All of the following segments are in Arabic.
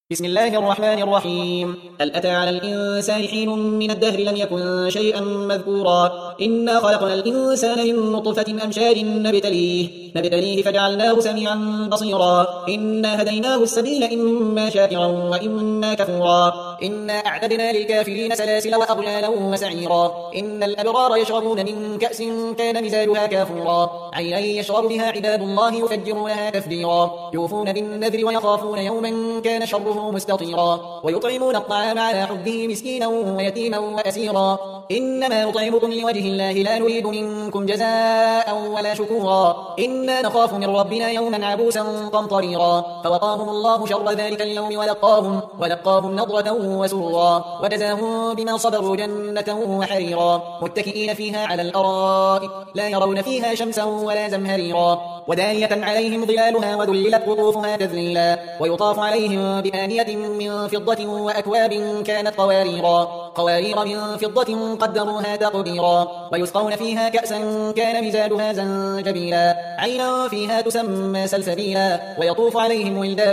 بسم الله الرحمن الرحيم. هل أتى على الإنسان حين من الدهر لم يكن شيئا مذكورا إنا خلقنا الإنسان من نطفة أمشاج نبتليه فجعلناه سميعا بصيرا إنا هديناه السبيل إما شاكرا وإما كفورا إنا أعتدنا للكافرين سلاسل وأغلالا وسعيرا إن الأبرار يشربون من كأس كان مزاجها كافورا عينا يشرب بها عباد الله يفجرونها تفجيرا يوفون بالنذر ويخافون يوما كان شره مستطيرا ويطعمون الطعام على حبه مسكينا ويتيما وأسيرا إنما نطعمكم لوجه الله لا نريد منكم جزاء ولا شكورا إنا نخاف من ربنا يوما عبوسا قمطريرا فوقاهم الله شر ذلك اليوم ولقاهم نضرة وسرورا وجزاهم بما صبروا جنة وحريرا متكئين فيها على الأرائك لا يرون فيها شمسا ولا زمهريرا ودانية عليهم ظلالها وذللت قطوفها تذليلا ويطاف عليهم بآنية من فضة وأكواب كانت قوارير من فضة قدروها تقديرا ويسقون فيها كأسا كان مزاجها زنجبيلا عينا فيها تسمى سلسبيلا ويطوف عليهم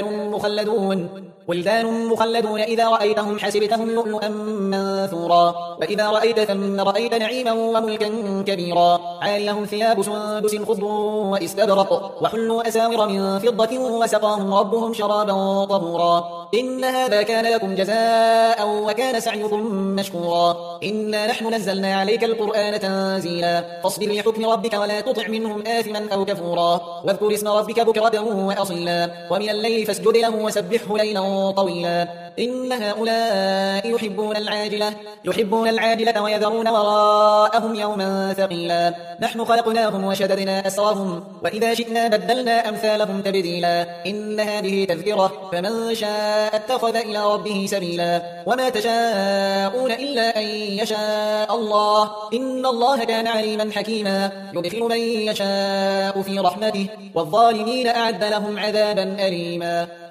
ولدان مخلدون إذا رأيتهم حسبتهم لؤلؤا منثورا وإذا رأيت ثم رأيت نعيما وملكا كبيرا عاليهم ثياب سندس خضر واستبرق وحلوا أساور من فضة وسقاهم ربهم شرابا طهورا إن هذا كان لكم جزاء وكان سعيكم مشكورا إنا نحن نزلنا عليك القرآن تنزيلا فاصبر لحكم ربك ولا تطع منهم آثما أو كفورا واذكر اسم ربك بكرة وأصيلا ومن الليل فاسجد له وسبحه ليلا طويلا إن هؤلاء يحبون العاجلة ويذرون وراءهم يوما ثقيلا نحن خلقناهم وشددنا أسرهم وإذا شئنا بدلنا أمثالهم تبديلا إن هذه تذكرة فمن شاء اتخذ إلى ربه سبيلا وما تشاءون إلا أن يشاء الله إن الله كان عليما حكيما يدخل من يشاء في رحمته والظالمين أعد لهم عذابا أليما.